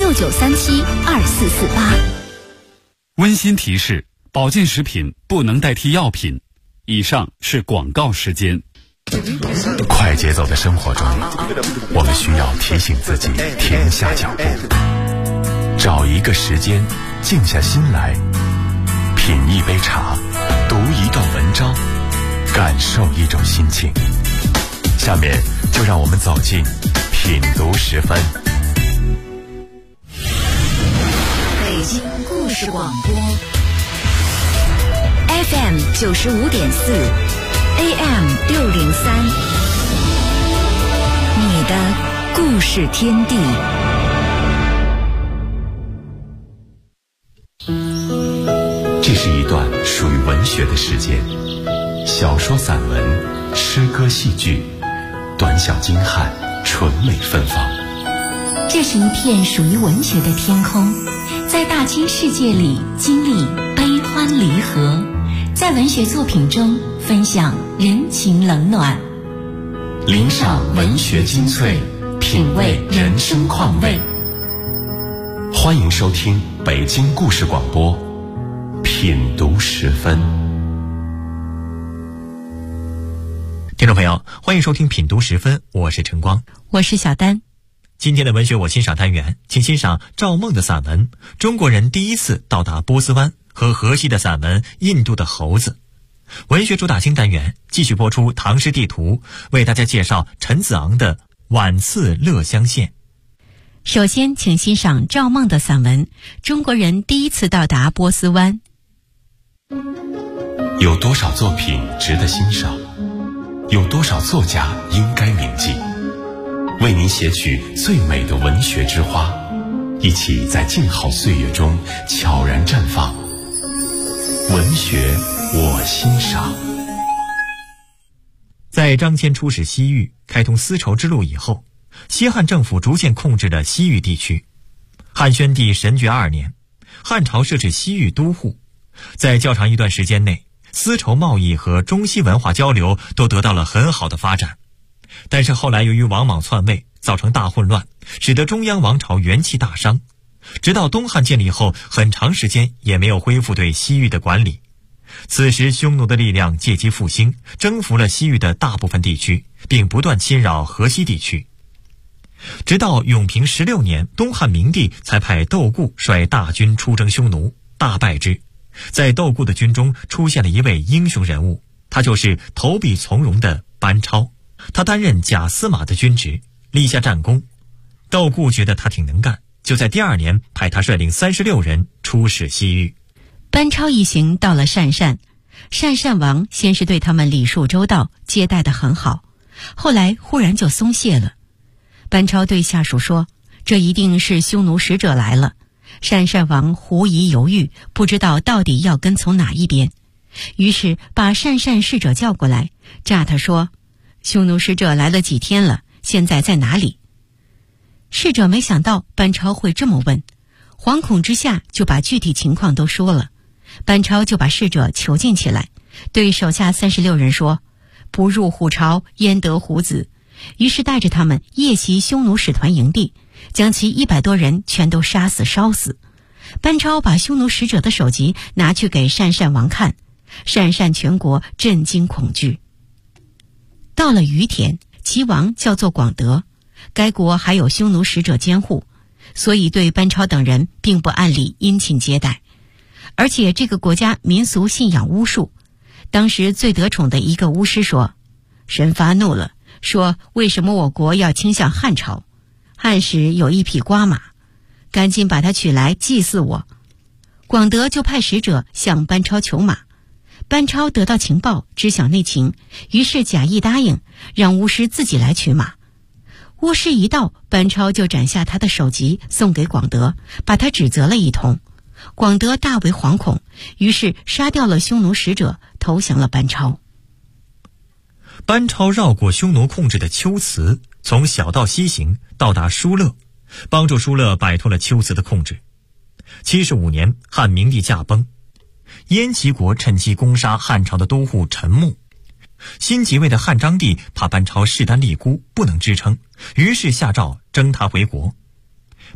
69372448。 温馨提示：保健食品不能代替药品。以上是广告时间。 快节奏的生活中，我们需要提醒自己停下脚步，找一个时间静下心来，品一杯茶，读一段文章，感受一种心情。下面就让我们走进品读10分。 北京故事广播 FM 95.4 AM 603，你的故事天地。 这是一段属于文学的时间，小说、散文、诗歌、戏剧，短小精悍，纯美芬芳。 这是一片属于文学的天空，在大千世界里经历悲欢离合，在文学作品中分享人情冷暖， 领赏文学精粹，品味人生况味。欢迎收听北京故事广播品读10分。 听众朋友，欢迎收听品读10分，我是晨光， 我是小丹。 今天的文学我欣赏单元，请欣赏赵梦的散文《中国人第一次到达波斯湾》和荷西的散文《印度的猴子》。文学主打星单元继续播出唐诗地图，为大家介绍陈子昂的《晚次乐乡县》。 首先请欣赏赵梦的散文《中国人第一次到达波斯湾》。 有多少作品值得欣赏？有多少作家应该铭记？为您写取最美的文学之花，一起在静好岁月中悄然绽放。文学我欣赏。 在张骞出使西域，开通丝绸之路以后，西汉政府逐渐控制了西域地区。汉宣帝神爵2年，汉朝设置西域都护，在较长一段时间内，丝绸贸易和中西文化交流都得到了很好的发展。但是后来由于王莽篡位，造成大混乱，使得中央王朝元气大伤。直到东汉建立后，很长时间也没有恢复对西域的管理。此时匈奴的力量借机复兴，征服了西域的大部分地区，并不断侵扰河西地区。直到永平16年，东汉明帝才派窦固率大军出征匈奴，大败之。在窦固的军中出现了一位英雄人物，他就是投笔从戎的班超。他担任假司马的军职，立下战功。窦固觉得他挺能干，就在第2年派他率领36人出使西域。 班超一行到了鄯善，鄯善王先是对他们礼数周到，接待得很好，后来忽然就松懈了。班超对下属说，这一定是匈奴使者来了。鄯善王狐疑犹豫，不知道到底要跟从哪一边，于是把鄯善使者叫过来，诈他说，匈奴使者来了几天了，现在在哪里？使者没想到班超会这么问，惶恐之下就把具体情况都说了。班超就把使者囚禁起来，对手下36人说，不入虎巢，焉得虎子。于是带着他们夜袭匈奴使团营地，将其100多人全都杀死烧死。班超把匈奴使者的首级拿去给鄯善王看，鄯善全国震惊恐惧。到了于田，其王叫做广德，该国还有匈奴使者监护，所以对班超等人并不按理殷勤接待。而且这个国家民俗信仰巫术，当时最得宠的一个巫师说，神发怒了，说为什么我国要倾向汉朝？汉时有一匹瓜马，赶紧把它取来祭祀我。广德就派使者向班超求马。班超得到情报，知晓内情，于是假意答应，让巫师自己来取马。巫师一到，班超就斩下他的首级送给广德，把他指责了一通。广德大为惶恐，于是杀掉了匈奴使者，投降了班超。 班超绕过匈奴控制的龟兹，从小道西行，到达疏勒，帮助疏勒摆脱了龟兹的控制。75年，汉明帝驾崩，燕齐国趁机攻杀汉朝的都护陈穆。新即位的汉章帝怕班超势单力孤，不能支撑，于是下诏征他回国。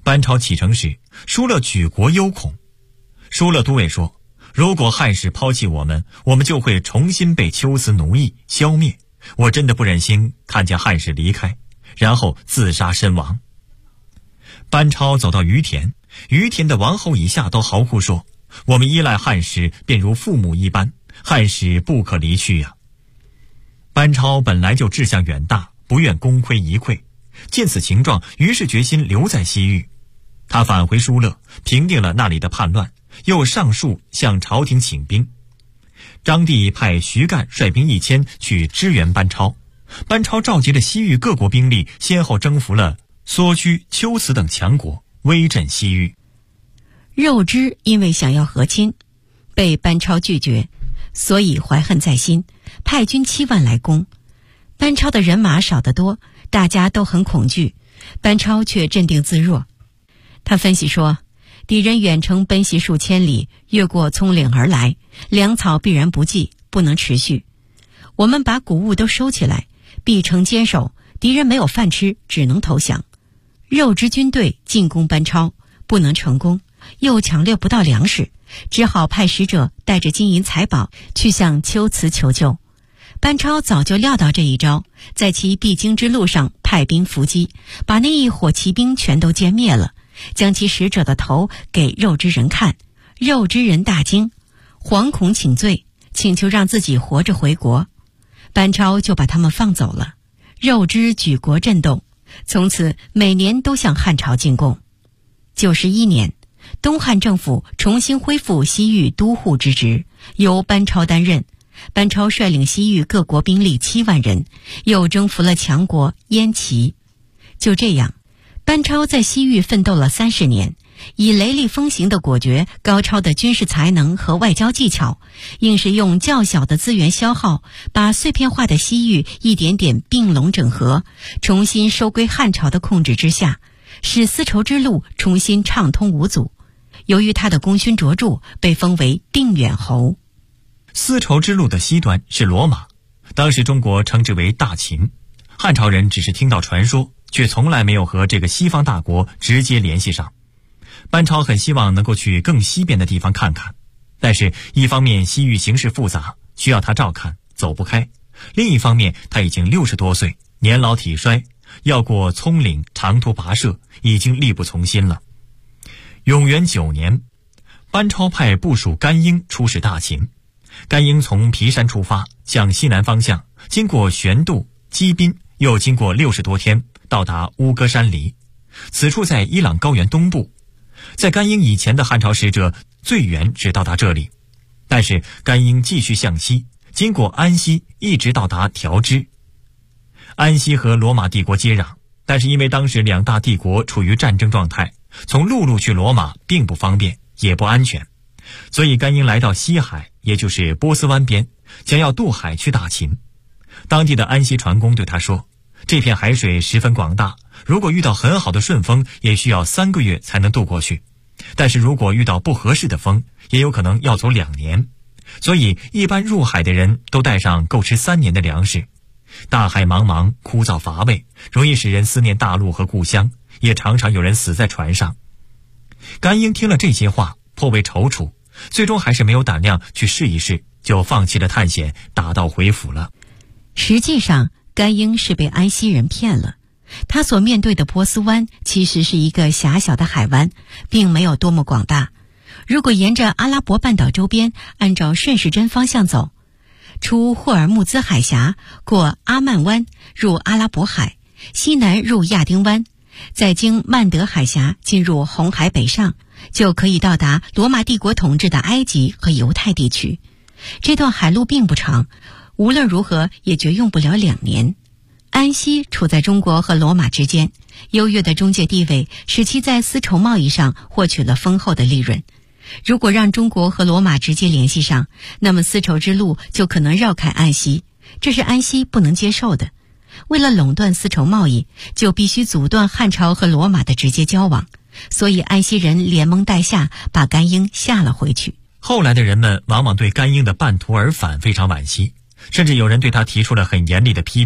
班超启程时，疏勒举国忧恐。疏勒都尉说，如果汉使抛弃我们，我们就会重新被龟兹奴役消灭。我真的不忍心看见汉使离开，然后自杀身亡。班超走到于田，于田的王侯以下都嚎哭说，我们依赖汉使便如父母一般，汉使不可离去呀。班超本来就志向远大，不愿功亏一篑，见此情状，于是决心留在西域。他返回疏勒，平定了那里的叛乱，又上书向朝廷请兵。张帝派徐干率兵1000去支援班超。班超召集了西域各国兵力，先后征服了梭居、龟兹等强国，威震西域。 肉支因为想要和亲，被班超拒绝，所以怀恨在心，派军7万来攻。班超的人马少得多，大家都很恐惧，班超却镇定自若。他分析说，敌人远程奔袭数千里，越过葱岭而来，粮草必然不济，不能持续。我们把谷物都收起来，必城坚守，敌人没有饭吃，只能投降。肉支军队进攻班超，不能成功，又抢掠不到粮食，只好派使者带着金银财宝去向龟兹求救。班超早就料到这一招，在其必经之路上派兵伏击，把那一伙骑兵全都歼灭了，将其使者的头给肉支人看。肉支人大惊，惶恐请罪，请求让自己活着回国。班超就把他们放走了。肉支举国震动，从此每年都向汉朝进贡。91年，东汉政府重新恢复西域都护之职，由班超担任。班超率领西域各国兵力7万人，又征服了强国燕齐。就这样，班超在西域奋斗了30年，以雷厉风行的果决、高超的军事才能和外交技巧，硬是用较小的资源消耗，把碎片化的西域一点点并拢整合，重新收归汉朝的控制之下，使丝绸之路重新畅通无阻。由于他的功勋卓著，被封为定远侯。 丝绸之路的西端是罗马，当时中国称之为大秦。汉朝人只是听到传说，却从来没有和这个西方大国直接联系上。班超很希望能够去更西边的地方看看，但是一方面西域形势复杂，需要他照看，走不开；另一方面他已经60多岁，年老体衰，要过葱岭长途跋涉，已经力不从心了。永元9年，班超派部属甘英出使大秦。甘英从皮山出发，向西南方向，经过玄渡、基宾，又经过60多天，到达乌戈山黎。此处在伊朗高原东部。在甘英以前的汉朝使者最远只到达这里，但是甘英继续向西，经过安西，一直到达条支。安西和罗马帝国接壤，但是因为当时两大帝国处于战争状态，从陆路去罗马并不方便，也不安全，所以甘英来到西海，也就是波斯湾边，将要渡海去大秦。当地的安西船工对他说，这片海水十分广大，如果遇到很好的顺风，也需要3个月才能渡过去，但是如果遇到不合适的风，也有可能要走2年，所以一般入海的人都带上够吃3年的粮食。大海茫茫，枯燥乏味，容易使人思念大陆和故乡，也常常有人死在船上。甘英听了这些话，颇为踌躇，最终还是没有胆量去试一试，就放弃了探险，打道回府了。 实际上，甘英是被安西人骗了。他所面对的波斯湾其实是一个狭小的海湾，并没有多么广大。如果沿着阿拉伯半岛周边按照顺时针方向走，出霍尔木兹海峡，过阿曼湾入阿拉伯海，西南入亚丁湾，再经曼德海峡进入红海北上，就可以到达罗马帝国统治的埃及和犹太地区。这段海路并不长，无论如何也绝用不了2年。安西处在中国和罗马之间，优越的中介地位使其在丝绸贸易上获取了丰厚的利润。如果让中国和罗马直接联系上，那么丝绸之路就可能绕开安西，这是安西不能接受的。为了垄断丝绸贸易，就必须阻断汉朝和罗马的直接交往，所以安西人连蒙带吓把甘英吓了回去。 后来的人们往往对甘英的半途而返非常惋惜，甚至有人对他提出了很严厉的批评，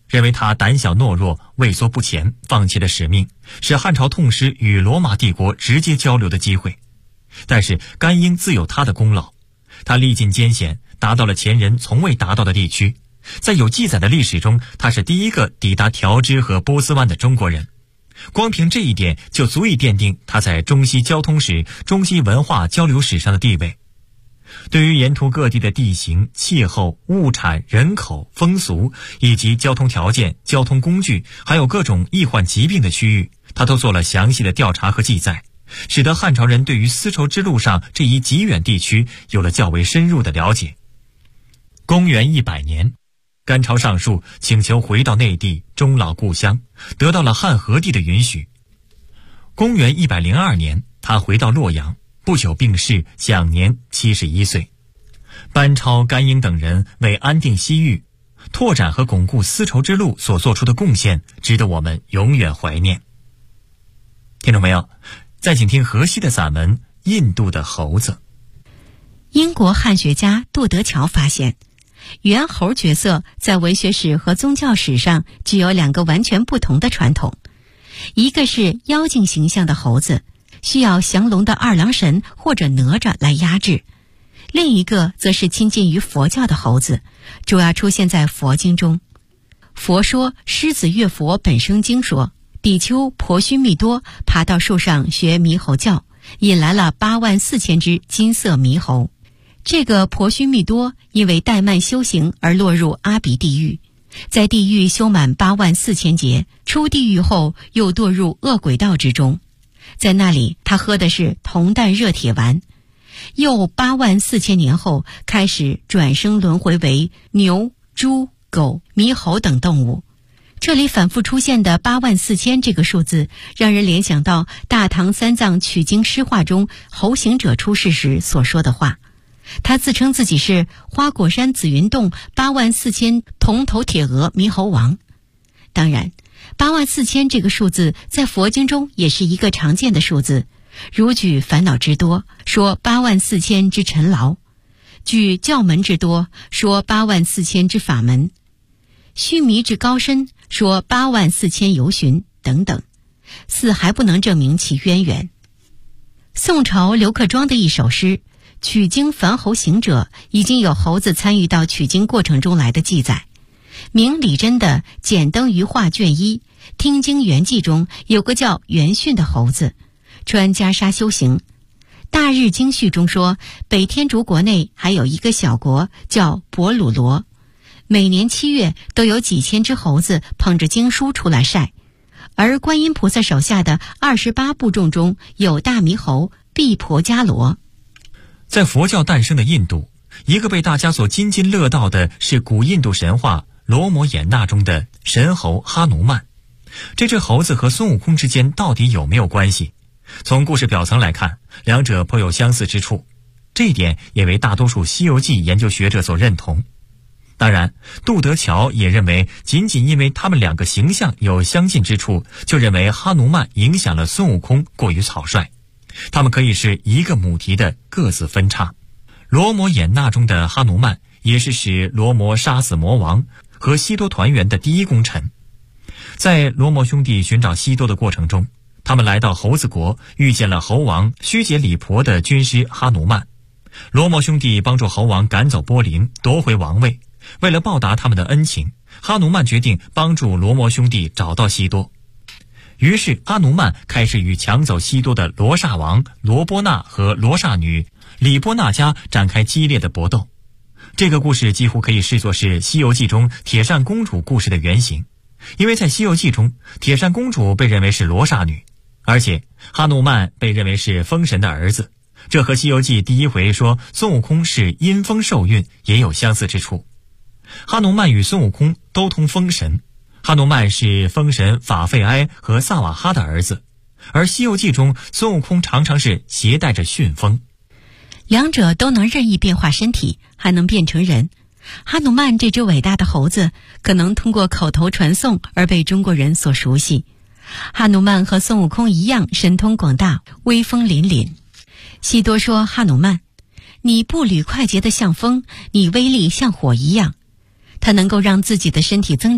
认为他胆小懦弱、畏缩不前，放弃了使命，使汉朝痛失与罗马帝国直接交流的机会。但是甘英自有他的功劳，他历尽艰险，达到了前人从未达到的地区。在有记载的历史中，他是第一个抵达条支和波斯湾的中国人。光凭这一点就足以奠定他在中西交通史、中西文化交流史上的地位。对于沿途各地的地形、气候、物产、人口、风俗以及交通条件、交通工具，还有各种易患疾病的区域，他都做了详细的调查和记载，使得汉朝人对于丝绸之路上这一极远地区有了较为深入的了解。公元100年，甘超上书请求回到内地终老故乡，得到了汉和帝的允许。公元102年，他回到洛阳，不久病逝，享年71岁。班超、甘英等人为安定西域、拓展和巩固丝绸之路所做出的贡献，值得我们永远怀念。听众朋友，再请听荷西的散文《印度的猴子》。 英国汉学家杜德乔发现，猿猴角色在文学史和宗教史上具有两个完全不同的传统，一个是妖精形象的猴子，需要降龙的二郎神或者哪吒来压制；另一个则是亲近于佛教的猴子，主要出现在佛经中。佛说狮子乐佛本生经说，比丘婆须密多爬到树上学猕猴叫，引来了84000只金色猕猴。这个婆须密多因为怠慢修行而落入阿鼻地狱，在地狱修满84000劫，出地狱后又堕入恶鬼道之中。在那里他喝的是铜蛋热铁丸，又84000年后开始转生轮回为牛、猪、狗、猕猴等动物。这里反复出现的84000这个数字，让人联想到大唐三藏取经诗话中猴行者出世时所说的话。他自称自己是花果山紫云洞84000铜头铁额猕猴王。当然，84000这个数字在佛经中也是一个常见的数字，如举烦恼之多，说84000之尘劳；举教门之多，说84000之法门；须弥之高深，说84000游巡等等，似还不能证明其渊源。宋朝刘克庄的一首诗取经凡猴行者，已经有猴子参与到取经过程中来的记载。明李真的《简登余话》卷1听经圆记中有个叫元训的猴子，穿袈裟修行。大日经序中说，北天竺国内还有一个小国叫博鲁罗，每年7月都有几千只猴子捧着经书出来晒，而观音菩萨手下的28部众中有大猕猴毗婆伽罗。 在佛教诞生的印度，一个被大家所津津乐道的是古印度神话罗摩衍那中的神猴哈努曼。这只猴子和孙悟空之间到底有没有关系？从故事表层来看，两者颇有相似之处，这一点也为大多数《西游记》研究学者所认同。当然，杜德乔也认为，仅仅因为他们两个形象有相近之处，就认为哈努曼影响了孙悟空过于草率。他们可以是一个母题的各自分叉。罗摩衍那中的哈努曼也是使罗摩杀死魔王和西多团圆的第一功臣。在罗摩兄弟寻找西多的过程中，他们来到猴子国，遇见了猴王须杰里婆的军师哈努曼。罗摩兄弟帮助猴王赶走波林，夺回王位。为了报答他们的恩情，哈努曼决定帮助罗摩兄弟找到西多。于是哈努曼开始与抢走西多的罗刹王罗波那和罗刹女李波那家展开激烈的搏斗。这个故事几乎可以视作是《西游记》中铁扇公主故事的原型，因为在《西游记》中，铁扇公主被认为是罗刹女，而且哈努曼被认为是风神的儿子，这和《西游记》第一回说孙悟空是因风受孕也有相似之处。哈努曼与孙悟空都通风神，哈努曼是风神法费埃和萨瓦哈的儿子，而《西游记》中孙悟空常常是携带着旋风。 两者都能任意变化身体，还能变成人。哈努曼这只伟大的猴子可能通过口头传颂而被中国人所熟悉。哈努曼和孙悟空一样神通广大，威风凛凛。西多说哈努曼，你步履快捷的像风，你威力像火一样。他能够让自己的身体增长，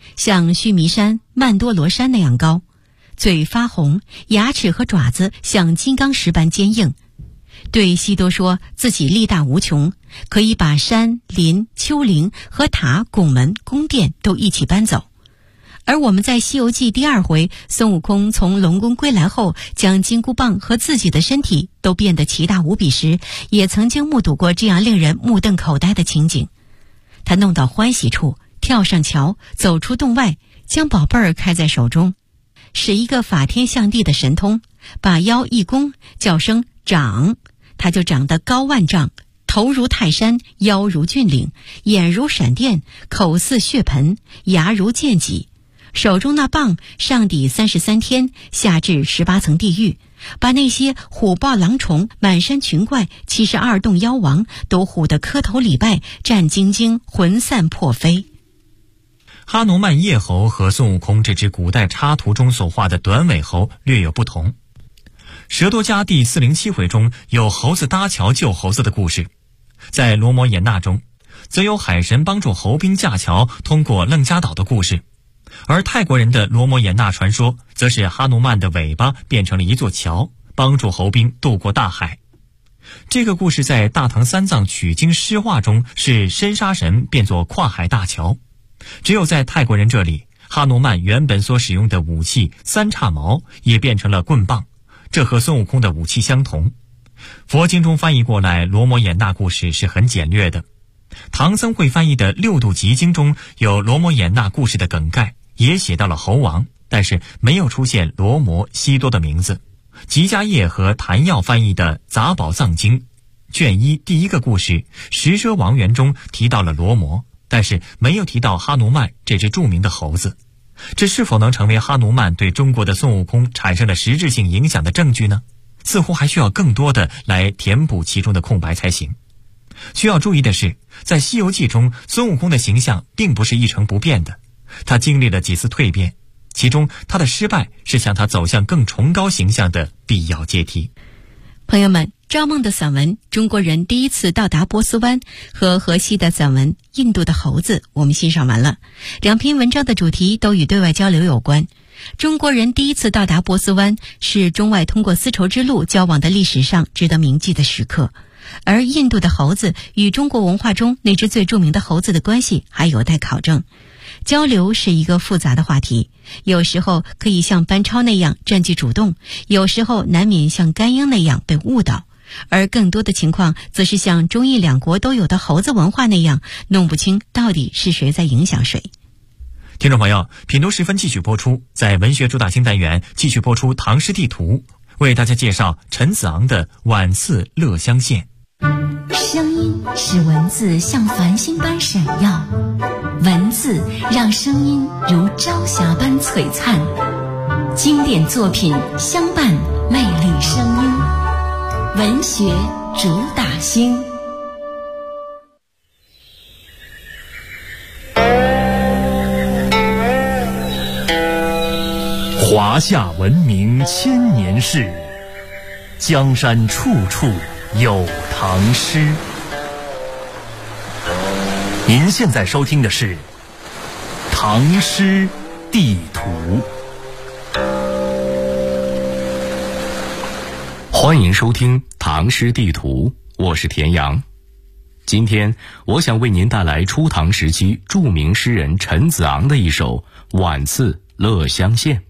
像须弥山、曼多罗山那样高，嘴发红，牙齿和爪子像金刚石般坚硬。对西多说自己力大无穷，可以把山、林、丘陵和塔、拱门、宫殿都一起搬走。而我们在《西游记》第2回，孙悟空从龙宫归来后，将金箍棒和自己的身体都变得奇大无比时，也曾经目睹过这样令人目瞪口呆的情景。他弄到欢喜处，跳上桥，走出洞外，将宝贝儿开在手中，使一个法天象地的神通，把腰一弓，叫声长，他就长得高万丈，头如泰山，腰如峻岭，眼如闪电，口似血盆，牙如剑戟。手中那棒上抵33天，下至18层地狱，把那些虎豹狼虫、满山群怪、72洞妖王都唬得磕头礼拜，战兢兢，魂散魄飞。 哈奴曼叶猴和孙悟空这只古代插图中所画的短尾猴略有不同。蛇多家第407回中有猴子搭桥救猴子的故事，在罗摩衍那中则有海神帮助猴兵架桥通过楞伽岛的故事，而泰国人的罗摩衍那传说则是哈奴曼的尾巴变成了一座桥，帮助猴兵渡过大海。这个故事在大唐三藏取经诗话中是申沙神变作跨海大桥，只有在泰国人这里，哈奴曼原本所使用的武器三叉矛也变成了棍棒，这和孙悟空的武器相同。佛经中翻译过来罗摩衍那故事是很简略的，唐僧会翻译的六度集经中有罗摩衍那故事的梗概，也写到了猴王，但是没有出现罗摩、西多的名字。吉迦叶和谭耀翻译的杂宝藏经卷1第1个故事十奢王园中提到了罗摩，但是没有提到哈奴曼这只著名的猴子。这是否能成为哈奴曼对中国的孙悟空产生了实质性影响的证据呢？似乎还需要更多的来填补其中的空白才行。需要注意的是，在《西游记》中，孙悟空的形象并不是一成不变的，他经历了几次蜕变，其中他的失败是向他走向更崇高形象的必要阶梯。 朋友们，赵梦的散文《中国人第一次到达波斯湾》和荷西的散文《印度的猴子》我们欣赏完了，两篇文章的主题都与对外交流有关。中国人第一次到达波斯湾是中外通过丝绸之路交往的历史上值得铭记的时刻，而印度的猴子与中国文化中那只最著名的猴子的关系还有待考证。交流是一个复杂的话题，有时候可以像班超那样占据主动，有时候难免像甘英那样被误导，而更多的情况则是像中印两国都有的猴子文化那样，弄不清到底是谁在影响谁。 听众朋友，品读时分继续播出，在文学主打星单元继续播出唐诗地图，为大家介绍陈子昂的《晚次乐乡县》。 声音使文字像繁星般闪耀，文字让声音如朝霞般璀璨，经典作品相伴魅力声音，文学主打星。 华夏文明千年事，江山处处有唐诗。您现在收听的是《唐诗地图》， 欢迎收听《唐诗地图》，我是田阳。今天我想为您带来初唐时期著名诗人陈子昂的一首《晚次乐乡县》。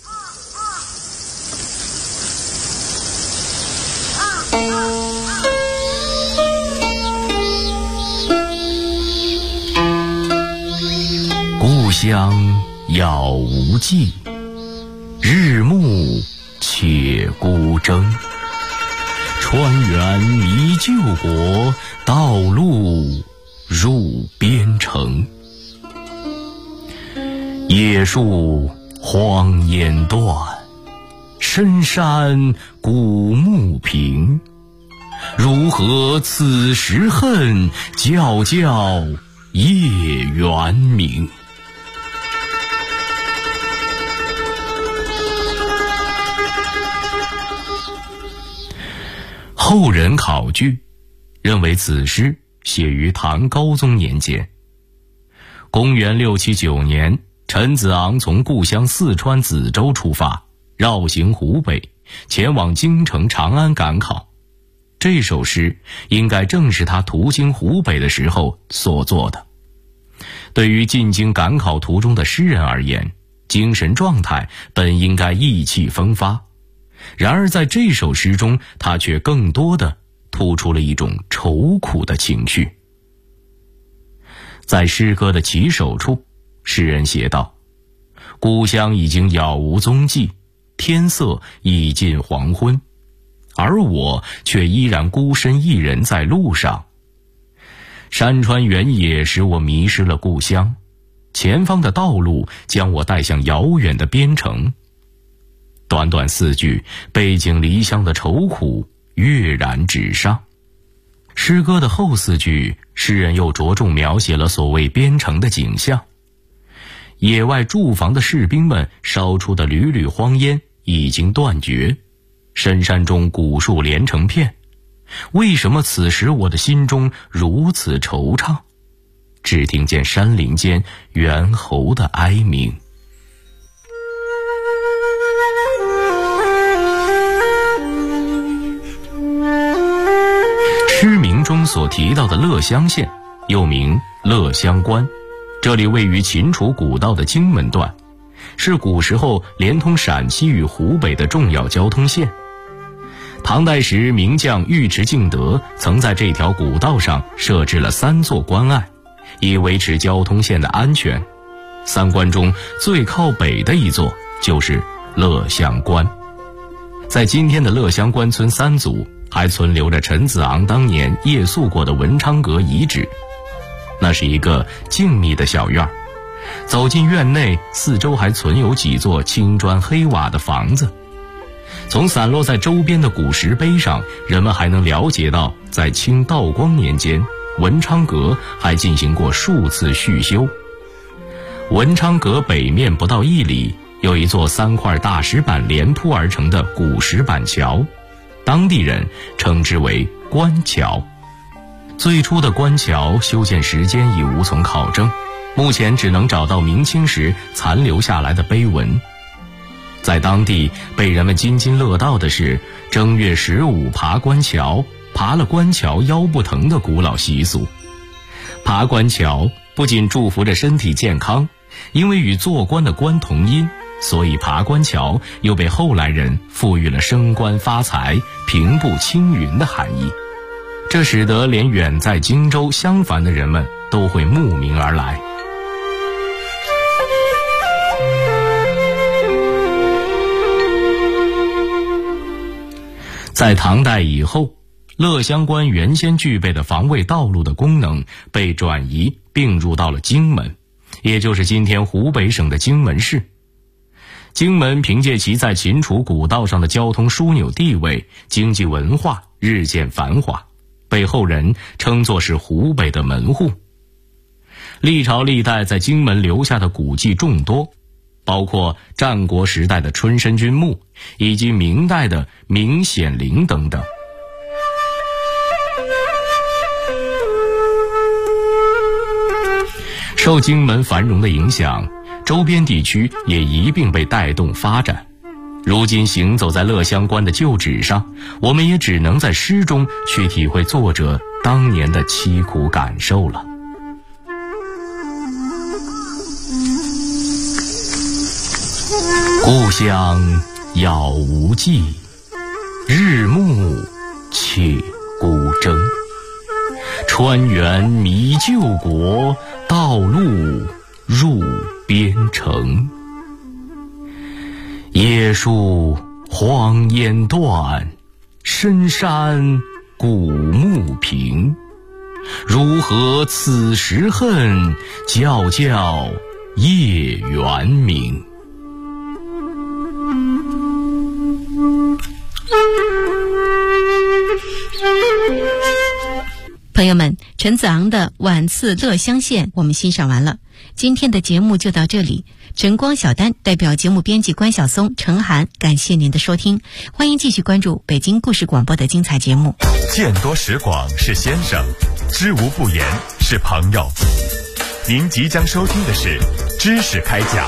故乡杳无际，日暮且孤征。川原迷救国，道路入边城。野树荒烟断，深山古木平。如何此时恨，皎皎夜圆明。后人考据，认为此诗写于唐高宗年间。公元679年， 陈子昂从故乡四川梓州出发，绕行湖北，前往京城长安赶考。这首诗应该正是他途经湖北的时候所作的。对于进京赶考途中的诗人而言，精神状态本应该意气风发，然而在这首诗中，他却更多地突出了一种愁苦的情绪。在诗歌的起首处，诗人写道：故乡已经杳无踪迹，天色已近黄昏，而我却依然孤身一人在路上。山川原野使我迷失了故乡，前方的道路将我带向遥远的边城。短短4句，背井离乡的愁苦跃然纸上。诗歌的后4句，诗人又着重描写了所谓边城的景象。野外驻防的士兵们烧出的缕缕荒烟已经断绝，深山中古树连成片。为什么此时我的心中如此惆怅？只听见山林间猿猴的哀鸣。诗名中所提到的乐乡县，又名乐乡关，这里位于秦楚古道的荆门段，是古时候连通陕西与湖北的重要交通线。唐代时，名将尉迟敬德曾在这条古道上设置了3座关隘，以维持交通线的安全。3关中最靠北的一座就是乐乡关。在今天的乐乡关村3组，还存留着陈子昂当年夜宿过的文昌阁遗址。那是一个静谧的小院，走进院内，四周还存有几座青砖黑瓦的房子。从散落在周边的古石碑上，人们还能了解到，在清道光年间，文昌阁还进行过数次续修。文昌阁北面不到1里，有一座3块大石板连铺而成的古石板桥，当地人称之为关桥。最初的关桥修建时间已无从考证，目前只能找到明清时残留下来的碑文。在当地被人们津津乐道的是正月15爬关桥，爬了关桥腰不疼的古老习俗。爬关桥不仅祝福着身体健康，因为与做官的官同音，所以爬关桥又被后来人赋予了升官发财、平步青云的含义。这使得连远在荆州襄樊的人们都会慕名而来。在唐代以后，乐乡关原先具备的防卫道路的功能被转移并入到了荆门，也就是今天湖北省的荆门市。荆门凭借其在秦楚古道上的交通枢纽地位，经济文化日渐繁华，被后人称作是湖北的门户。历朝历代在荆门留下的古迹众多，包括战国时代的春申君墓，以及明代的明显陵等等。受荆门繁荣的影响，周边地区也一并被带动发展。如今行走在乐乡关的旧址上，我们也只能在诗中去体会作者当年的凄苦感受了。故乡杳无迹，日暮且孤征。川原迷救国，道路入边城。夜宿荒烟断，深山古木平。如何此时恨，皎皎夜圆明。 朋友们，陈子昂的《晚次乐乡县》我们欣赏完了，今天的节目就到这里。晨光小丹代表节目编辑关晓松、程涵，感谢您的收听，欢迎继续关注北京故事广播的精彩节目。 见多识广是先生，知无不言是朋友。 您即将收听的是知识开讲。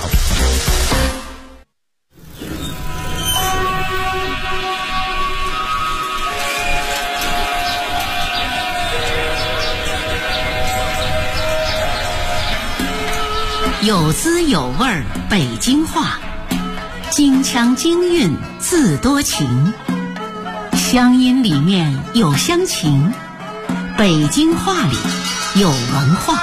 有滋有味儿北京话，京腔京韵字多情，乡音里面有乡情，北京话里有文化。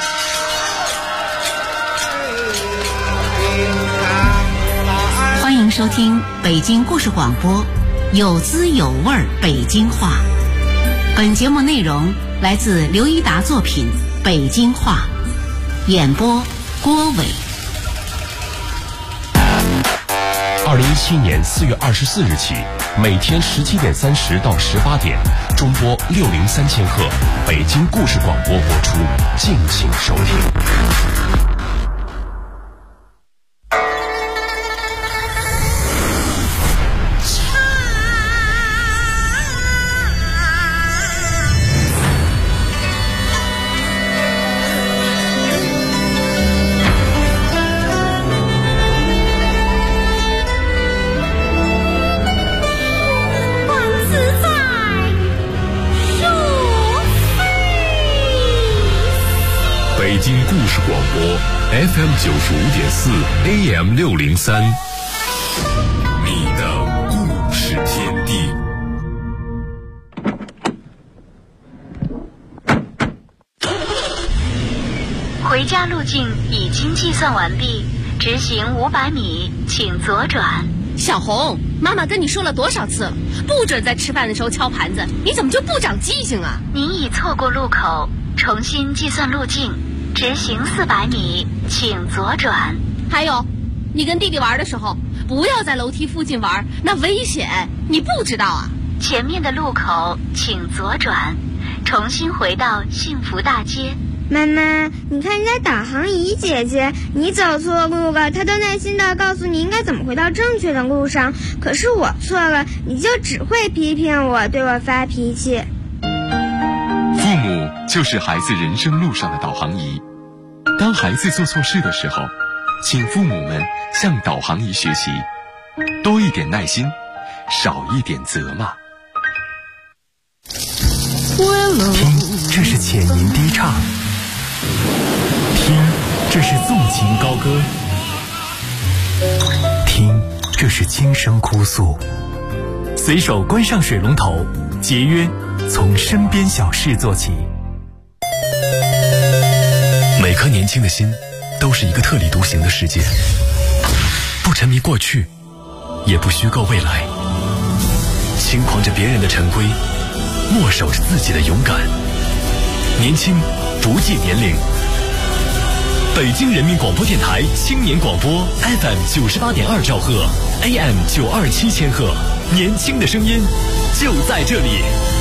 欢迎收听北京故事广播有滋有味儿北京话。本节目内容来自刘一达作品《北京话》，演播郭伟。 2017年4月24日起，每天17点30到18点，中波603千赫，北京故事广播播出，敬请收听。北京故事广播 FM 95.4 AM 603，你的故事天地。 回家路径已经计算完毕，直行500米，请左转。 小红，妈妈跟你说了多少次了，不准在吃饭的时候敲盘子，你怎么就不长记性啊？ 您已错过路口，重新计算路径，直行400米，请左转。 还有，你跟弟弟玩的时候，不要在楼梯附近玩，那危险，你不知道啊？ 前面的路口请左转，重新回到幸福大街。 妈妈，你看人家导航仪姐姐，你走错路了，她都耐心地告诉你应该怎么回到正确的路上。可是我错了，你就只会批评我，对我发脾气。 父母就是孩子人生路上的导航仪。当孩子做错事的时候，请父母们向导航仪学习，多一点耐心，少一点责骂。 听，这是浅吟低唱；听，这是纵情高歌；听，这是轻声哭诉。随手关上水龙头，节约从身边小事做起。 每颗年轻的心都是一个特立独行的世界，不沉迷过去，也不虚构未来，轻狂着别人的陈规，默守着自己的勇敢。年轻不计年龄。北京人民广播电台青年广播 FM 98.2兆赫 AM 927千赫，年轻的声音就在这里。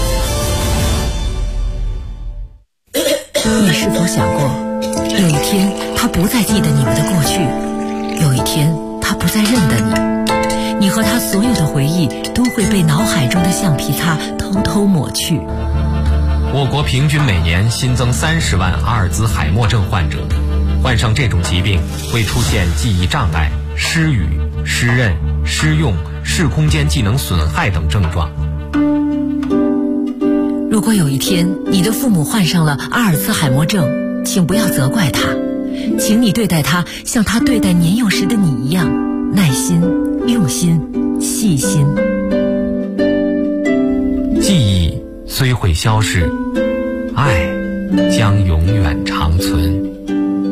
你是否想过，有一天他不再记得你们的过去，有一天他不再认得你，你和他所有的回忆都会被脑海中的橡皮擦偷偷抹去。 我国平均每年新增30万阿尔兹海默症患者，患上这种疾病会出现记忆障碍、失语、失认、失用、视空间技能损害等症状。 如果有一天你的父母患上了阿尔兹海默症，请不要责怪他，请你对待他像他对待年幼时的你一样，耐心、用心、细心。 记忆虽会消逝，爱将永远长存。